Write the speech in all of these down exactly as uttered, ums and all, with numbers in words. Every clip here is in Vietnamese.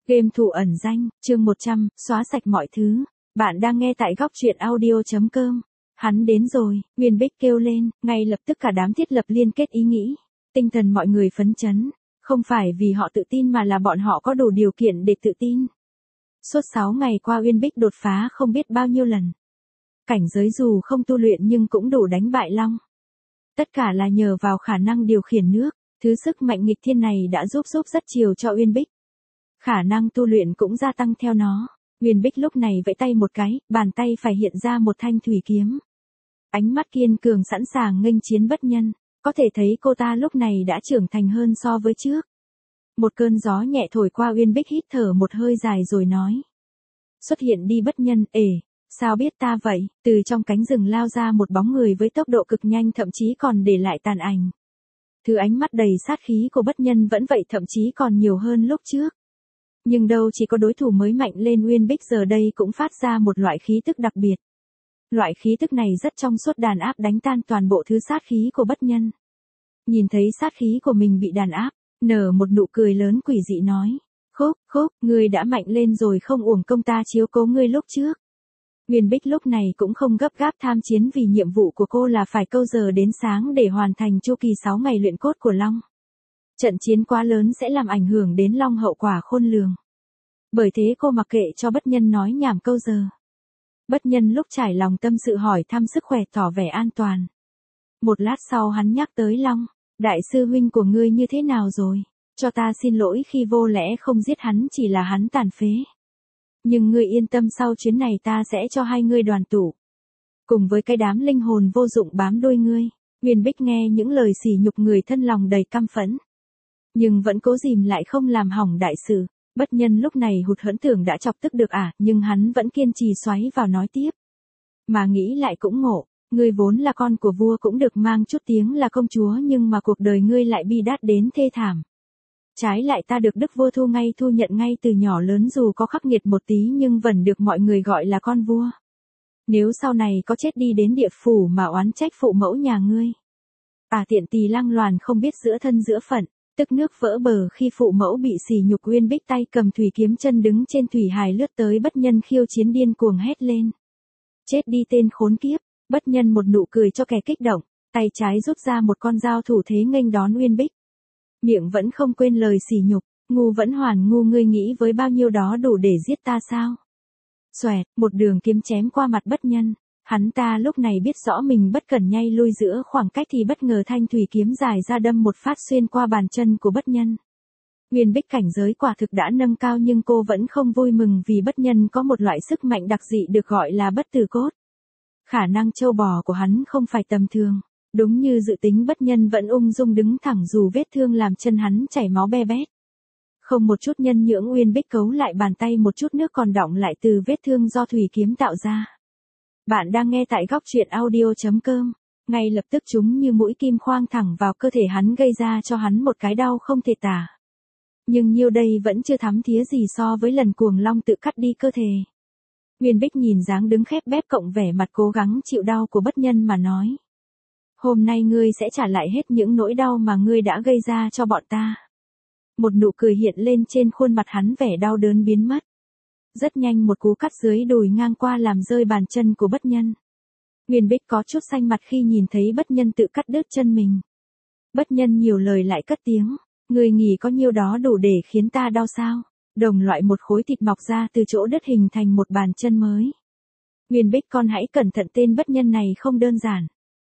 Game thủ ẩn danh, chương một trăm, xóa sạch mọi thứ. Bạn đang nghe tại góc truyện audio chấm com. Hắn đến rồi, Nguyên Bích kêu lên, ngay lập tức cả đám thiết lập liên kết ý nghĩ. Tinh thần mọi người phấn chấn, không phải vì họ tự tin mà là bọn họ có đủ điều kiện để tự tin. Suốt sáu ngày qua Nguyên Bích đột phá không biết bao nhiêu lần. Cảnh giới dù không tu luyện nhưng cũng đủ đánh bại Long. Tất cả là nhờ vào khả năng điều khiển nước, thứ sức mạnh nghịch thiên này đã giúp giúp rất nhiều cho Nguyên Bích. Khả năng tu luyện cũng gia tăng theo nó. Nguyên Bích lúc này vẫy tay một cái, bàn tay phải hiện ra một thanh thủy kiếm. Ánh mắt kiên cường sẵn sàng nghênh chiến bất nhân, có thể thấy cô ta lúc này đã trưởng thành hơn so với trước. Một cơn gió nhẹ thổi qua Nguyên Bích hít thở một hơi dài rồi nói. Xuất hiện đi bất nhân, ể, sao biết ta vậy? Từ trong cánh rừng lao ra một bóng người với tốc độ cực nhanh thậm chí còn để lại tàn ảnh. Thứ ánh mắt đầy sát khí của bất nhân vẫn vậy thậm chí còn nhiều hơn lúc trước. Nhưng đâu chỉ có đối thủ mới mạnh lên Nguyên Bích giờ đây cũng phát ra một loại khí tức đặc biệt. Loại khí tức này rất trong suốt đàn áp đánh tan toàn bộ thứ sát khí của bất nhân. Nhìn thấy sát khí của mình bị đàn áp, nở một nụ cười lớn quỷ dị nói. Khúc, khúc, ngươi đã mạnh lên rồi không uổng công ta chiếu cố ngươi lúc trước. Nguyên Bích lúc này cũng không gấp gáp tham chiến vì nhiệm vụ của cô là phải câu giờ đến sáng để hoàn thành chu kỳ sáu ngày luyện cốt của Long. Trận chiến quá lớn sẽ làm ảnh hưởng đến Long hậu quả khôn lường. Bởi thế cô mặc kệ cho bất nhân nói nhảm câu giờ. Bất nhân lúc trải lòng tâm sự hỏi thăm sức khỏe tỏ vẻ an toàn. Một lát sau hắn nhắc tới Long. Đại sư huynh của ngươi như thế nào rồi? Cho ta xin lỗi khi vô lẽ không giết hắn chỉ là hắn tàn phế. Nhưng ngươi yên tâm sau chuyến này ta sẽ cho hai ngươi đoàn tụ. Cùng với cái đám linh hồn vô dụng bám đuôi ngươi. Nguyên Bích nghe những lời sỉ nhục người thân lòng đầy căm phẫn. Nhưng vẫn cố dìm lại không làm hỏng đại sự. Bất nhân lúc này hụt hẫng tưởng đã chọc tức được à, nhưng hắn vẫn kiên trì xoáy vào nói tiếp. Mà nghĩ lại cũng ngộ, ngươi vốn là con của vua cũng được mang chút tiếng là công chúa nhưng mà cuộc đời ngươi lại bi đát đến thê thảm. Trái lại ta được đức vua thu ngay thu nhận ngay từ nhỏ lớn dù có khắc nghiệt một tí nhưng vẫn được mọi người gọi là con vua. Nếu sau này có chết đi đến địa phủ mà oán trách phụ mẫu nhà ngươi. À tiện tỳ lăng loàn không biết giữa thân giữa phận. Tức nước vỡ bờ khi phụ mẫu bị sỉ nhục Nguyên Bích tay cầm thủy kiếm chân đứng trên thủy hài lướt tới bất nhân khiêu chiến điên cuồng hét lên. Chết đi tên khốn kiếp, bất nhân một nụ cười cho kẻ kích động, tay trái rút ra một con dao thủ thế nghênh đón Nguyên Bích. Miệng vẫn không quên lời sỉ nhục, ngu vẫn hoàn ngu ngươi nghĩ với bao nhiêu đó đủ để giết ta sao? Xoẹt, một đường kiếm chém qua mặt bất nhân. Hắn ta lúc này biết rõ mình bất cẩn nhay lui giữa khoảng cách thì bất ngờ thanh thủy kiếm dài ra đâm một phát xuyên qua bàn chân của bất nhân. Nguyên Bích cảnh giới quả thực đã nâng cao nhưng cô vẫn không vui mừng vì bất nhân có một loại sức mạnh đặc dị được gọi là bất tử cốt. Khả năng châu bò của hắn không phải tầm thường. Đúng như dự tính bất nhân vẫn ung dung đứng thẳng dù vết thương làm chân hắn chảy máu be bét. Không một chút nhân nhưỡng Nguyên Bích cấu lại bàn tay một chút nước còn đọng lại từ vết thương do thủy kiếm tạo ra. Bạn đang nghe tại góc truyện audio chấm com. Ngay lập tức chúng như mũi kim khoang thẳng vào cơ thể hắn gây ra cho hắn một cái đau không thể tả. Nhưng nhiêu đây vẫn chưa thắm thía gì so với lần cuồng long tự cắt đi cơ thể. Nguyên Bích nhìn dáng đứng khép bép cộng vẻ mặt cố gắng chịu đau của bất nhân mà nói. Hôm nay ngươi sẽ trả lại hết những nỗi đau mà ngươi đã gây ra cho bọn ta. Một nụ cười hiện lên trên khuôn mặt hắn vẻ đau đớn biến mất. Rất nhanh một cú cắt dưới đùi ngang qua làm rơi bàn chân của bất nhân. Nguyên Bích có chút xanh mặt khi nhìn thấy bất nhân tự cắt đứt chân mình. Bất nhân nhiều lời lại cất tiếng. Người nghĩ có nhiêu đó đủ để khiến ta đau sao? Đồng loại một khối thịt mọc ra từ chỗ đất hình thành một bàn chân mới. Nguyên Bích con hãy cẩn thận tên bất nhân này không đơn giản.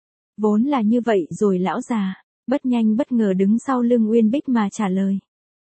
Vốn là như vậy rồi lão già. Bất nhanh bất ngờ đứng sau lưng Nguyên Bích mà trả lời.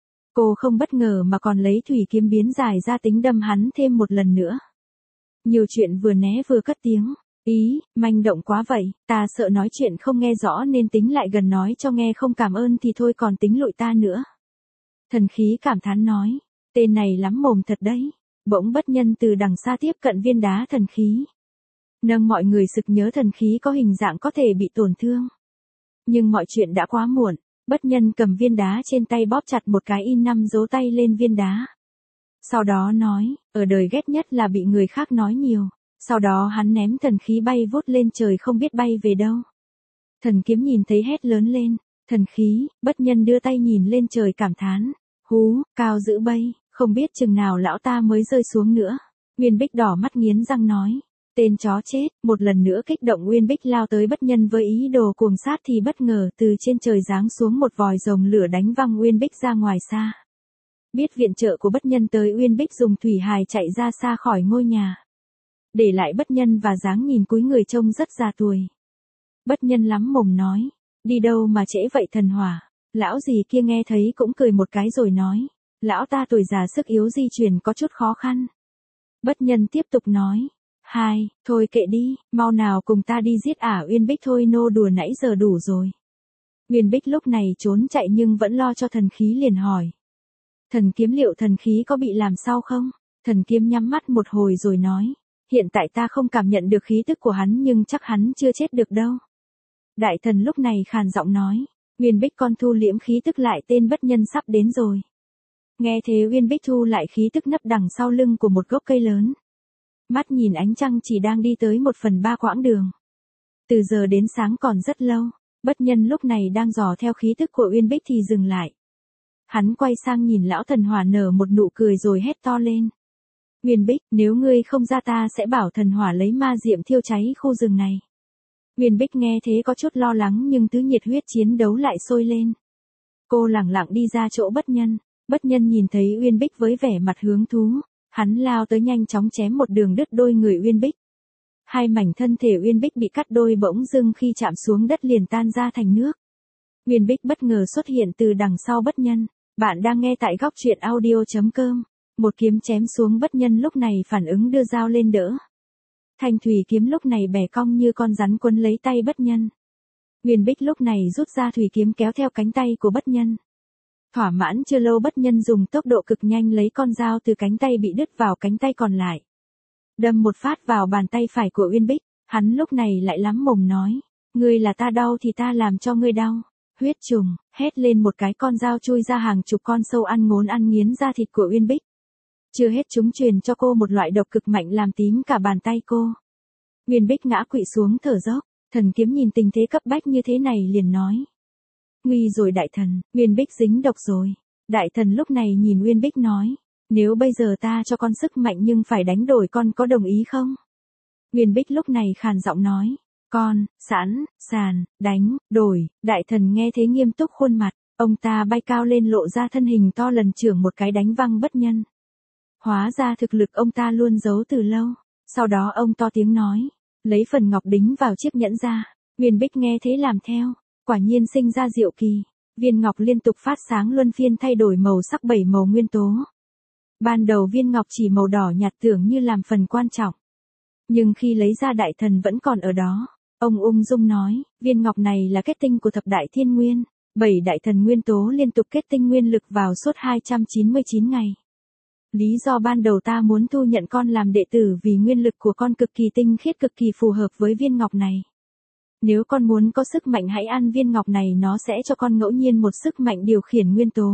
Cô không bất ngờ mà còn lấy thủy kiếm biến dài ra tính đâm hắn thêm một lần nữa. Nhiều chuyện vừa né vừa cất tiếng. Ý, manh động quá vậy, ta sợ nói chuyện không nghe rõ nên tính lại gần nói cho nghe không cảm ơn thì thôi còn tính lụi ta nữa. Thần khí cảm thán nói, tên này lắm mồm thật đấy. Bỗng bất nhân từ đằng xa tiếp cận viên đá thần khí. Nâng mọi người sực nhớ thần khí có hình dạng có thể bị tổn thương. Nhưng mọi chuyện đã quá muộn. Bất nhân cầm viên đá trên tay bóp chặt một cái in năm dấu tay lên viên đá. Sau đó nói, ở đời ghét nhất là bị người khác nói nhiều. Sau đó hắn ném thần khí bay vút lên trời không biết bay về đâu. Thần kiếm nhìn thấy hét lớn lên, thần khí, bất nhân đưa tay nhìn lên trời cảm thán. Hú, cao dữ bay, Không biết chừng nào lão ta mới rơi xuống nữa. Nguyên Bích đỏ mắt nghiến răng nói. Tên chó chết, một lần nữa kích động Nguyên Bích lao tới Bất Nhân với ý đồ cuồng sát thì bất ngờ từ trên trời giáng xuống một vòi rồng lửa đánh văng Nguyên Bích ra ngoài xa. Biết viện trợ của Bất Nhân tới, Nguyên Bích dùng thủy hài chạy ra xa khỏi ngôi nhà. Để lại Bất Nhân và dáng nhìn cúi người trông rất già tuổi. Bất Nhân lắm mồm nói. Đi đâu mà trễ vậy Thần Hỏa? Lão gì kia nghe thấy cũng cười một cái rồi nói. Lão ta tuổi già sức yếu di chuyển có chút khó khăn. Bất Nhân tiếp tục nói. Hai, thôi kệ đi, mau nào cùng ta đi giết ả Uyên Bích thôi, nô đùa nãy giờ đủ rồi. Uyên Bích lúc này trốn chạy nhưng vẫn lo cho thần khí, liền hỏi. Thần kiếm liệu thần khí có bị làm sao không? Thần kiếm nhắm mắt một hồi rồi nói. Hiện tại ta không cảm nhận được khí tức của hắn nhưng chắc hắn chưa chết được đâu. Đại thần lúc này khàn giọng nói. Uyên Bích con thu liễm khí tức lại, tên Bất Nhân sắp đến rồi. Nghe thế Uyên Bích thu lại khí tức nấp đằng sau lưng của một gốc cây lớn. Mắt nhìn ánh trăng chỉ đang đi tới một phần ba quãng đường. Từ giờ đến sáng còn rất lâu. Bất Nhân lúc này đang dò theo khí tức của Uyên Bích thì dừng lại. Hắn quay sang nhìn lão Thần Hỏa nở một nụ cười rồi hét to lên. Uyên Bích, nếu ngươi không ra ta sẽ bảo Thần Hỏa lấy ma diệm thiêu cháy khu rừng này. Uyên Bích nghe thế có chút lo lắng nhưng thứ nhiệt huyết chiến đấu lại sôi lên. Cô lẳng lặng đi ra chỗ Bất Nhân. Bất Nhân nhìn thấy Uyên Bích với vẻ mặt hứng thú. Hắn lao tới nhanh chóng chém một đường đứt đôi người Uyên Bích. Hai mảnh thân thể Uyên Bích bị cắt đôi bỗng dưng khi chạm xuống đất liền tan ra thành nước. Uyên Bích bất ngờ xuất hiện từ đằng sau Bất Nhân. Bạn đang nghe tại góc truyện audio chấm com. Một kiếm chém xuống, Bất Nhân lúc này phản ứng đưa dao lên đỡ. Thanh thủy kiếm lúc này bẻ cong như con rắn quấn lấy tay Bất Nhân. Uyên Bích lúc này rút ra thủy kiếm kéo theo cánh tay của Bất Nhân. Thỏa mãn chưa lâu, Bất Nhân dùng tốc độ cực nhanh lấy con dao từ cánh tay bị đứt vào cánh tay còn lại. Đâm một phát vào bàn tay phải của Uyên Bích, hắn lúc này lại lắm mồm nói. Ngươi là ta đau thì ta làm cho ngươi đau. Huyết trùng, hét lên một cái, con dao chui ra hàng chục con sâu ăn ngốn ăn nghiến da thịt của Uyên Bích. Chưa hết chúng truyền cho cô một loại độc cực mạnh làm tím cả bàn tay cô. Uyên Bích ngã quỵ xuống thở dốc, thần kiếm nhìn tình thế cấp bách như thế này liền nói. Nguy rồi đại thần, Uyên Bích dính độc rồi. Đại thần lúc này nhìn Uyên Bích nói. Nếu bây giờ ta cho con sức mạnh nhưng phải đánh đổi, con có đồng ý không? Uyên Bích lúc này khàn giọng nói. Con, sẵn, sàn, đánh, đổi. Đại thần nghe thế nghiêm túc khuôn mặt. Ông ta bay cao lên lộ ra thân hình to lần chưởng một cái đánh văng Bất Nhân. Hóa ra thực lực ông ta luôn giấu từ lâu. Sau đó ông to tiếng nói. Lấy phần ngọc đính vào chiếc nhẫn ra. Uyên Bích nghe thế làm theo. Quả nhiên sinh ra diệu kỳ. Viên ngọc liên tục phát sáng luân phiên thay đổi màu sắc bảy màu nguyên tố. Ban đầu viên ngọc chỉ màu đỏ nhạt tưởng như làm phần quan trọng. Nhưng khi lấy ra đại thần vẫn còn ở đó. Ông ung dung nói, viên ngọc này là kết tinh của thập đại thiên nguyên. Bảy đại thần nguyên tố liên tục kết tinh nguyên lực vào suốt hai trăm chín mươi chín ngày. Lý do ban đầu ta muốn thu nhận con làm đệ tử vì nguyên lực của con cực kỳ tinh khiết, cực kỳ phù hợp với viên ngọc này. Nếu con muốn có sức mạnh hãy ăn viên ngọc này, nó sẽ cho con ngẫu nhiên một sức mạnh điều khiển nguyên tố.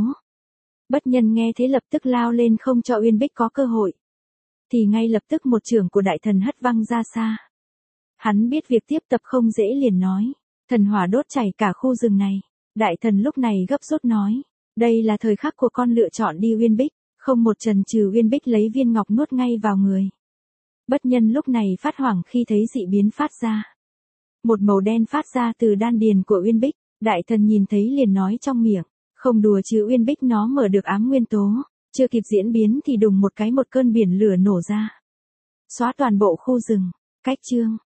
Bất Nhân nghe thế lập tức lao lên không cho Uyên Bích có cơ hội. Thì ngay lập tức một chưởng của đại thần hất văng ra xa. Hắn biết việc tiếp tập không dễ liền nói. Thần hỏa đốt chảy cả khu rừng này. Đại thần lúc này gấp rút nói. Đây là thời khắc của con lựa chọn đi Uyên Bích. Không một chần chừ Uyên Bích lấy viên ngọc nuốt ngay vào người. Bất Nhân lúc này phát hoảng khi thấy dị biến phát ra. Một màu đen phát ra từ đan điền của Uyên Bích. Đại thần nhìn thấy liền nói trong miệng. Không đùa chứ Uyên Bích nó mở được ám nguyên tố. Chưa kịp diễn biến thì đùng một cái một cơn biển lửa nổ ra. Xóa toàn bộ khu rừng. Cách chương.